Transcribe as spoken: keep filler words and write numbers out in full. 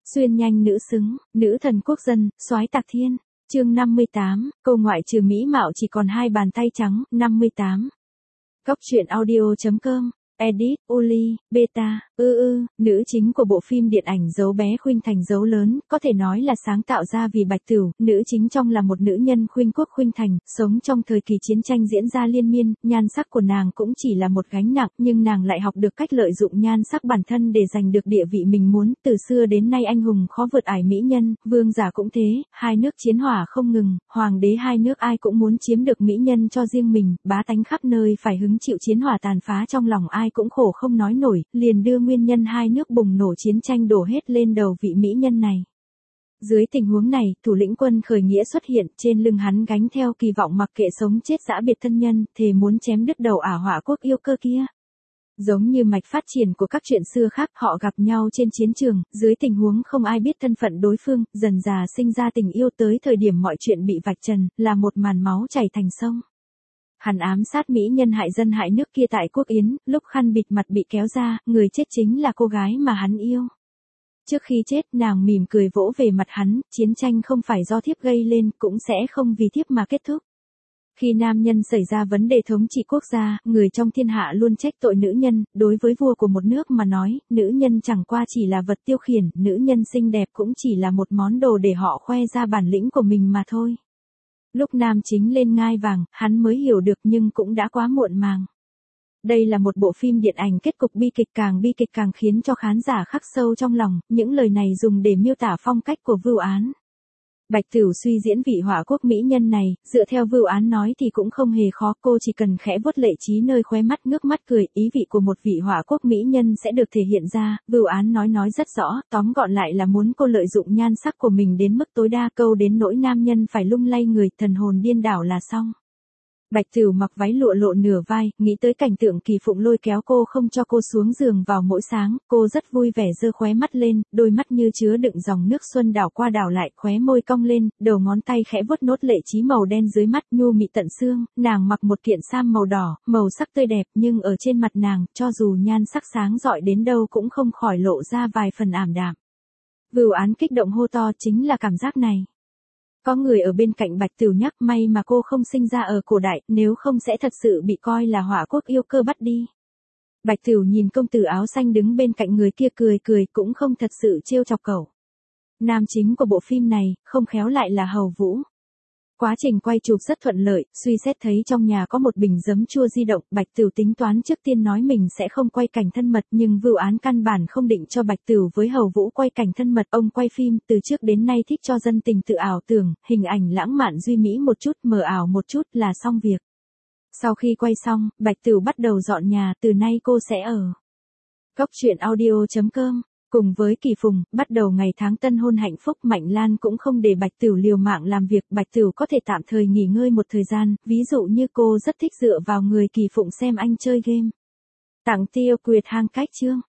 Xuyên nhanh nữ xứng, nữ thần quốc dân, soái tạc thiên. Chương năm mươi tám, câu ngoại trừ mỹ mạo chỉ còn hai bàn tay trắng, năm mươi tám. Góc truyện audio.com, edit, Uli, beta, ư ư, nữ chính của bộ phim điện ảnh Dấu bé khuynh thành dấu lớn, có thể nói là sáng tạo ra vì Bạch Tửu, nữ chính trong là một nữ nhân khuynh quốc khuynh thành, sống trong thời kỳ chiến tranh diễn ra liên miên, nhan sắc của nàng cũng chỉ là một gánh nặng, nhưng nàng lại học được cách lợi dụng nhan sắc bản thân để giành được địa vị mình muốn, từ xưa đến nay anh hùng khó vượt ải mỹ nhân, vương giả cũng thế, hai nước chiến hỏa không ngừng, hoàng đế hai nước ai cũng muốn chiếm được mỹ nhân cho riêng mình, bá tánh khắp nơi phải hứng chịu chiến hỏa tàn phá trong lòng ai cũng khổ không nói nổi, liền đưa nguyên nhân hai nước bùng nổ chiến tranh đổ hết lên đầu vị mỹ nhân này. Dưới tình huống này, thủ lĩnh quân khởi nghĩa xuất hiện, trên lưng hắn gánh theo kỳ vọng mặc kệ sống chết giã biệt thân nhân, thề muốn chém đứt đầu ả họa quốc yêu cơ kia. Giống như mạch phát triển của các chuyện xưa khác, họ gặp nhau trên chiến trường, dưới tình huống không ai biết thân phận đối phương, dần dà sinh ra tình yêu tới thời điểm mọi chuyện bị vạch trần, là một màn máu chảy thành sông. Hắn ám sát mỹ nhân hại dân hại nước kia tại Quốc Yến, lúc khăn bịt mặt bị kéo ra, người chết chính là cô gái mà hắn yêu. Trước khi chết, nàng mỉm cười vỗ về mặt hắn, chiến tranh không phải do thiếp gây lên, cũng sẽ không vì thiếp mà kết thúc. Khi nam nhân xảy ra vấn đề thống trị quốc gia, người trong thiên hạ luôn trách tội nữ nhân, đối với vua của một nước mà nói, nữ nhân chẳng qua chỉ là vật tiêu khiển, nữ nhân xinh đẹp cũng chỉ là một món đồ để họ khoe ra bản lĩnh của mình mà thôi. Lúc nam chính lên ngai vàng, hắn mới hiểu được nhưng cũng đã quá muộn màng. Đây là một bộ phim điện ảnh kết cục bi kịch, càng bi kịch càng khiến cho khán giả khắc sâu trong lòng, những lời này dùng để miêu tả phong cách của Vưu Án. Bạch Tửu suy diễn vị họa quốc mỹ nhân này, dựa theo Vưu Án nói thì cũng không hề khó, cô chỉ cần khẽ vuốt lệ trí nơi khóe mắt ngước mắt cười, ý vị của một vị họa quốc mỹ nhân sẽ được thể hiện ra, Vưu Án nói nói rất rõ, tóm gọn lại là muốn cô lợi dụng nhan sắc của mình đến mức tối đa, câu đến nỗi nam nhân phải lung lay người, thần hồn điên đảo là xong. Bạch Tửu mặc váy lụa lộ nửa vai, nghĩ tới cảnh tượng Kỳ Phụng lôi kéo cô không cho cô xuống giường vào mỗi sáng, cô rất vui vẻ giơ khóe mắt lên, đôi mắt như chứa đựng dòng nước xuân đảo qua đảo lại, khóe môi cong lên, đầu ngón tay khẽ vuốt nốt lệ trí màu đen dưới mắt, nhu mị tận xương, nàng mặc một kiện sam màu đỏ, màu sắc tươi đẹp, nhưng ở trên mặt nàng, cho dù nhan sắc sáng rọi đến đâu cũng không khỏi lộ ra vài phần ảm đạm. Vưu Án kích động hô to, chính là cảm giác này. Có người ở bên cạnh Bạch Tửu nhắc, may mà cô không sinh ra ở cổ đại, nếu không sẽ thật sự bị coi là họa quốc yêu cơ bắt đi. Bạch Tửu nhìn công tử áo xanh đứng bên cạnh người kia cười cười, cũng không thật sự trêu chọc cậu. Nam chính của bộ phim này, không khéo lại là Hầu Vũ. Quá trình quay chụp rất thuận lợi, suy xét thấy trong nhà có một bình giấm chua di động, Bạch Tửu tính toán trước tiên nói mình sẽ không quay cảnh thân mật, nhưng Vưu Án căn bản không định cho Bạch Tửu với Hầu Vũ quay cảnh thân mật, ông quay phim từ trước đến nay thích cho dân tình tự ảo tưởng, hình ảnh lãng mạn duy mỹ một chút, mờ ảo một chút là xong việc. Sau khi quay xong, Bạch Tửu bắt đầu dọn nhà, từ nay cô sẽ ở góc truyện audio.com. Cùng với Kỳ Phùng, bắt đầu ngày tháng tân hôn hạnh phúc, Mạnh Lan cũng không để Bạch Tửu liều mạng làm việc, Bạch Tửu có thể tạm thời nghỉ ngơi một thời gian, ví dụ như cô rất thích dựa vào người Kỳ Phụng xem anh chơi game. Tặng tiêu quyệt hang cách chương.